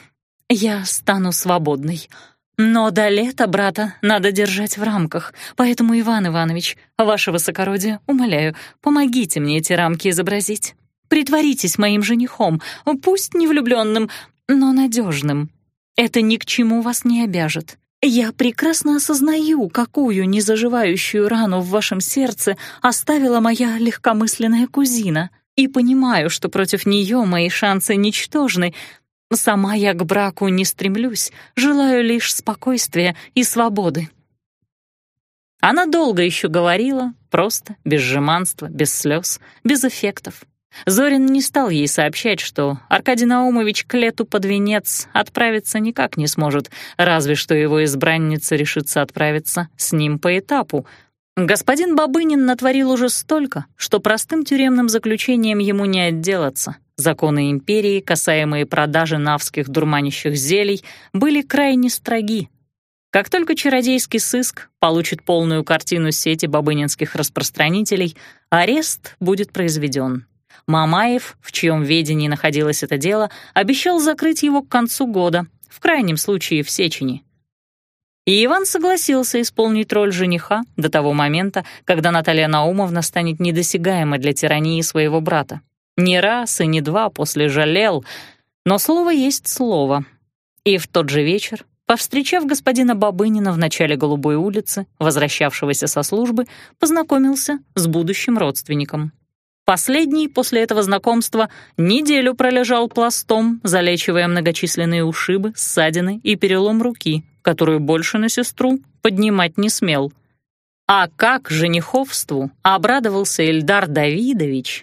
я стану свободной. Но до лета брата надо держать в рамках, поэтому, Иван Иванович, ваше высокородие, умоляю, помогите мне эти рамки изобразить. Притворитесь моим женихом, пусть не влюбленным, но надежным. Это ни к чему вас не обяжет. Я прекрасно осознаю, какую незаживающую рану в вашем сердце оставила моя легкомысленная кузина, и понимаю, что против нее мои шансы ничтожны. Сама я к браку не стремлюсь, желаю лишь спокойствия и свободы». Она долго еще говорила, просто, без жеманства, без слез, без эффектов. Зорин не стал ей сообщать, что Аркадий Наумович к лету под венец отправиться никак не сможет, разве что его избранница решится отправиться с ним по этапу. Господин Бабынин натворил уже столько, что простым тюремным заключением ему не отделаться. Законы империи, касаемые продажи навских дурманящих зелий, были крайне строги. Как только чародейский сыск получит полную картину сети бабынинских распространителей, арест будет произведен. Мамаев, в чьем ведении находилось это дело, обещал закрыть его к концу года, в крайнем случае в Сечени. И Иван согласился исполнить роль жениха до того момента, когда Наталья Наумовна станет недосягаемой для тирании своего брата. Не раз и не два после жалел, но слово есть слово. И в тот же вечер, повстречав господина Бабынина в начале Голубой улицы, возвращавшегося со службы, познакомился с будущим родственником. Последний после этого знакомства неделю пролежал пластом, залечивая многочисленные ушибы, ссадины и перелом руки, которую больше на сестру поднимать не смел. А как жениховству обрадовался Ильдар Давидович!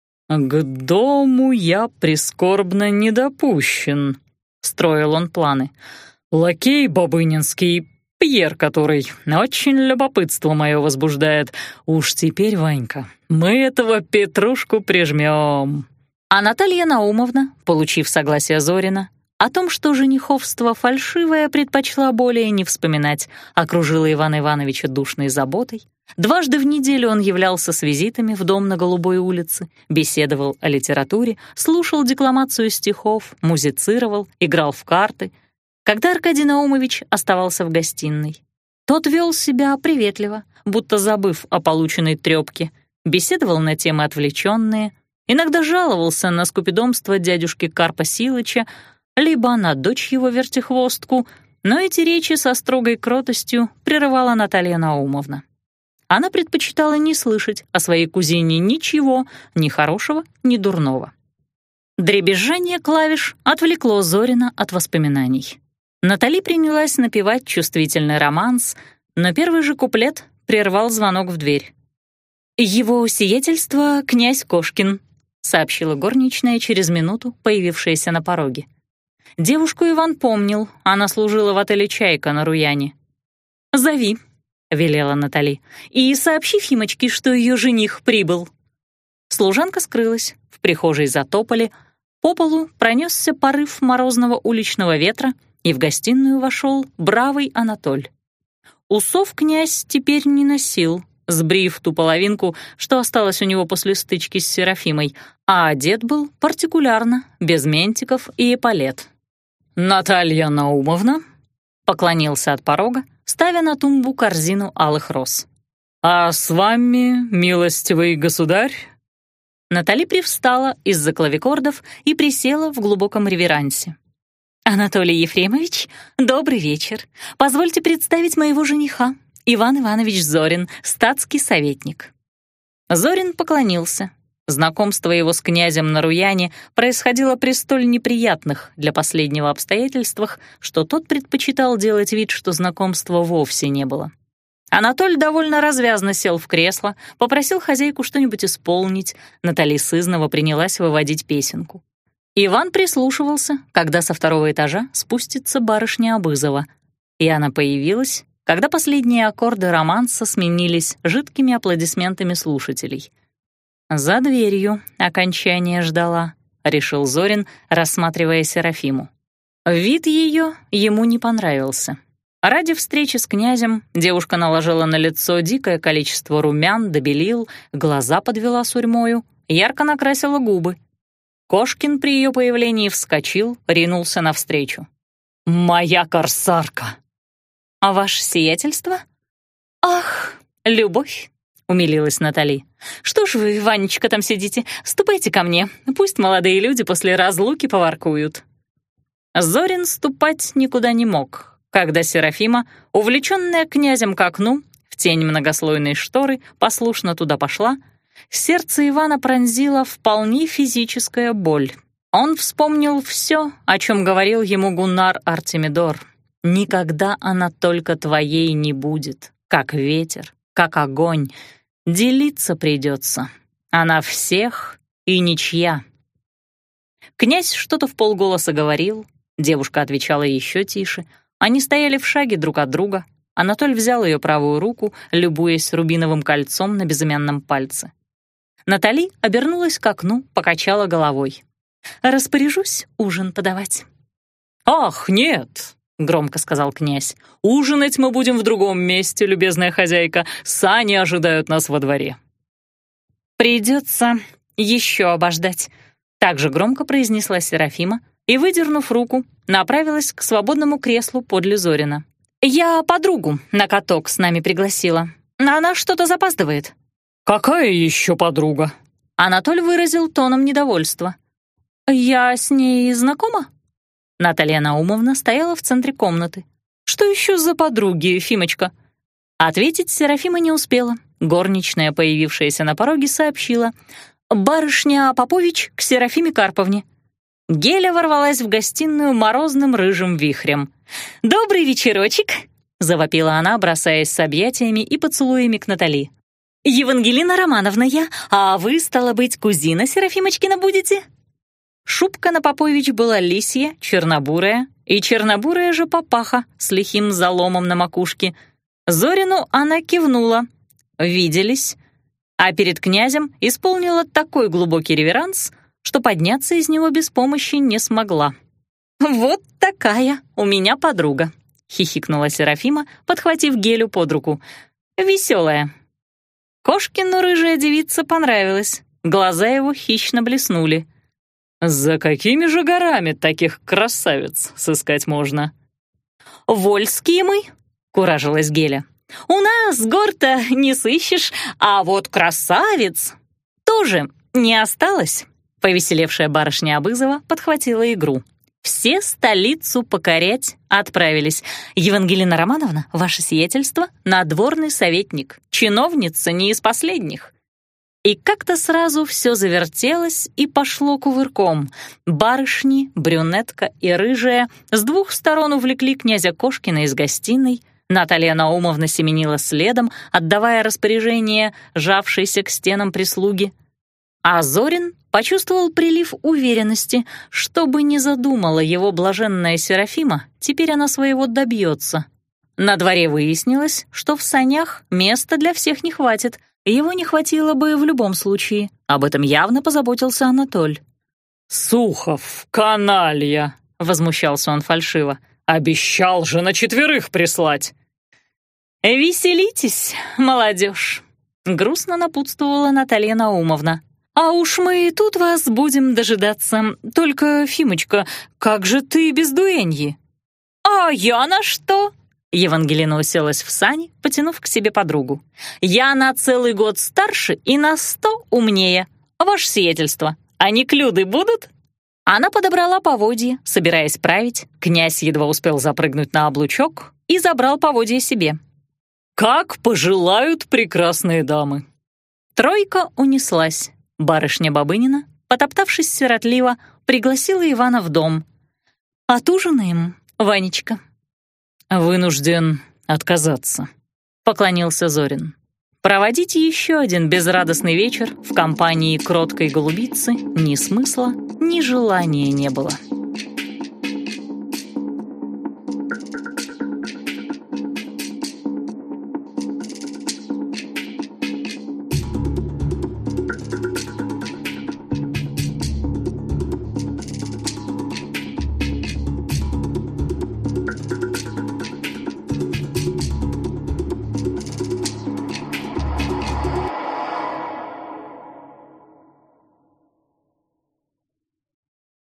«К дому я прискорбно не допущен», — строил он планы. «Лакей бабынинский, Пьер который, очень любопытство мое возбуждает. Уж теперь, Ванька, мы этого Петрушку прижмем». А Наталья Наумовна, получив согласие Зорина, о том, что жениховство фальшивое, предпочла более не вспоминать, окружила Ивана Ивановича душной заботой. Дважды в неделю он являлся с визитами в дом на Голубой улице, беседовал о литературе, слушал декламацию стихов, музицировал, играл в карты. Когда Аркадий Наумович оставался в гостиной, тот вел себя приветливо, будто забыв о полученной трёпке, беседовал на темы отвлечённые, иногда жаловался на скупидомство дядюшки Карпа Силыча, либо на дочь его вертихвостку, но эти речи со строгой кротостью прерывала Наталья Наумовна. Она предпочитала не слышать о своей кузине ничего, ни хорошего, ни дурного. Дребезжание клавиш отвлекло Зорина от воспоминаний. Натали принялась напевать чувствительный романс, но первый же куплет прервал звонок в дверь. «Его сиятельство князь Кошкин», — сообщила горничная через минуту, появившаяся на пороге. Девушку Иван помнил, она служила в отеле «Чайка» на Руяне. «Зови», — велела Натали, «и сообщи Фимочке, что ее жених прибыл». Служанка скрылась, в прихожей затопали, по полу пронесся порыв морозного уличного ветра, и в гостиную вошел бравый Анатоль. Усов князь теперь не носил, сбрив ту половинку, что осталось у него после стычки с Серафимой, а одет был партикулярно, без ментиков и эполет. «Наталья Наумовна», — поклонился от порога, ставя на тумбу корзину алых роз. «А с вами, милостивый государь?» Натали привстала из-за клавикордов и присела в глубоком реверансе. «Анатолий Ефремович, добрый вечер. Позвольте представить моего жениха, Иван Иванович Зорин, статский советник». Зорин поклонился. Знакомство его с князем на Руяне происходило при столь неприятных для последнего обстоятельствах, что тот предпочитал делать вид, что знакомства вовсе не было. Анатоль довольно развязно сел в кресло, попросил хозяйку что-нибудь исполнить. Натали сызнова принялась выводить песенку. Иван прислушивался, когда со второго этажа спустится барышня Абызова. И она появилась, когда последние аккорды романса сменились жидкими аплодисментами слушателей. «За дверью окончание ждала», — решил Зорин, рассматривая Серафиму. Вид ее ему не понравился. Ради встречи с князем девушка наложила на лицо дикое количество румян, добелил, глаза подвела сурьмою, ярко накрасила губы. Кошкин при ее появлении вскочил, ринулся навстречу. моя корсарка». «А ваше сиятельство?» «Ах, любовь!» — умилилась Натали. «Что ж вы, Ванечка, там сидите? Ступайте ко мне, пусть молодые люди после разлуки поворкуют». Зорин ступать никуда не мог, когда Серафима, увлеченная князем к окну, в тень многослойной шторы, послушно туда пошла. Сердце Ивана пронзила вполне физическая боль. Он вспомнил все, о чем говорил ему Гуннар Артемидор. «Никогда она только твоей не будет, как ветер, как огонь. Делиться придется. Она всех и ничья». Князь что-то вполголоса говорил, девушка отвечала еще тише. Они стояли в шаге друг от друга. Анатоль взял ее правую руку, любуясь рубиновым кольцом на безымянном пальце. Натали обернулась к окну, покачала головой. «Распоряжусь ужин подавать». «Ах, нет!» — громко сказал князь. «Ужинать мы будем в другом месте, любезная хозяйка. Сани ожидают нас во дворе». «Придется еще обождать», — также громко произнесла Серафима и, выдернув руку, направилась к свободному креслу подле Зорина. «Я подругу на каток с нами пригласила. Она что-то запаздывает». «Какая еще подруга?» Анатоль выразил тоном недовольства. «Я с ней знакома?» Наталья Наумовна стояла в центре комнаты. «Что еще за подруги, Фимочка?» Ответить Серафима не успела. Горничная, появившаяся на пороге, сообщила: «Барышня Попович к Серафиме Карповне». Геля ворвалась в гостиную морозным рыжим вихрем. «Добрый вечерочек!» — завопила она, бросаясь с объятиями и поцелуями к Натали. «Евангелина Романовна я, а вы, стало быть, кузина Серафимочкина будете?» Шубка на Попович была лисья, чернобурая, и чернобурая же папаха с лихим заломом на макушке. Зорину она кивнула. Виделись. А перед князем исполнила такой глубокий реверанс, что подняться из него без помощи не смогла. «Вот такая у меня подруга», — хихикнула Серафима, подхватив Гелю под руку. «Веселая». Кошкину рыжая девица понравилась. Глаза его хищно блеснули. «За какими же горами таких красавиц сыскать можно?» «Вольские мы», — куражилась Геля. «У нас гор-то не сыщешь, а вот красавиц тоже не осталось». Повеселевшая барышня Абызова подхватила игру. Все столицу покорять отправились. Евангелина Романовна, ваше сиятельство, надворный советник, чиновница не из последних. И как-то сразу все завертелось и пошло кувырком. Барышни, брюнетка и рыжая с двух сторон увлекли князя Кошкина из гостиной. Наталья Наумовна семенила следом, отдавая распоряжение жавшейся к стенам прислуги. А Зорин почувствовал прилив уверенности. Что бы ни задумала его блаженная Серафима, теперь она своего добьется. На дворе выяснилось, что в санях места для всех не хватит. Его не хватило бы в любом случае. Об этом явно позаботился Анатоль. «Сухов, каналья!» — возмущался он фальшиво. «Обещал же на четверых прислать!» «Веселитесь, молодежь!» — грустно напутствовала Наталья Наумовна. «А уж мы и тут вас будем дожидаться. Только, Фимочка, как же ты без дуэньи?» «А я на что?» Евангелина уселась в сани, потянув к себе подругу. «Я на целый год старше и на сто умнее. Ваше сиятельство, а неклюды будут?» Она подобрала поводья, собираясь править. Князь едва успел запрыгнуть на облучок и забрал поводья себе. «Как пожелают прекрасные дамы!» Тройка унеслась. Барышня Бабынина, потоптавшись сиротливо, пригласила Ивана в дом. «Отужинаем, Ванечка?» «Вынужден отказаться», — поклонился Зорин. Проводить еще один безрадостный вечер в компании кроткой голубицы ни смысла, ни желания не было.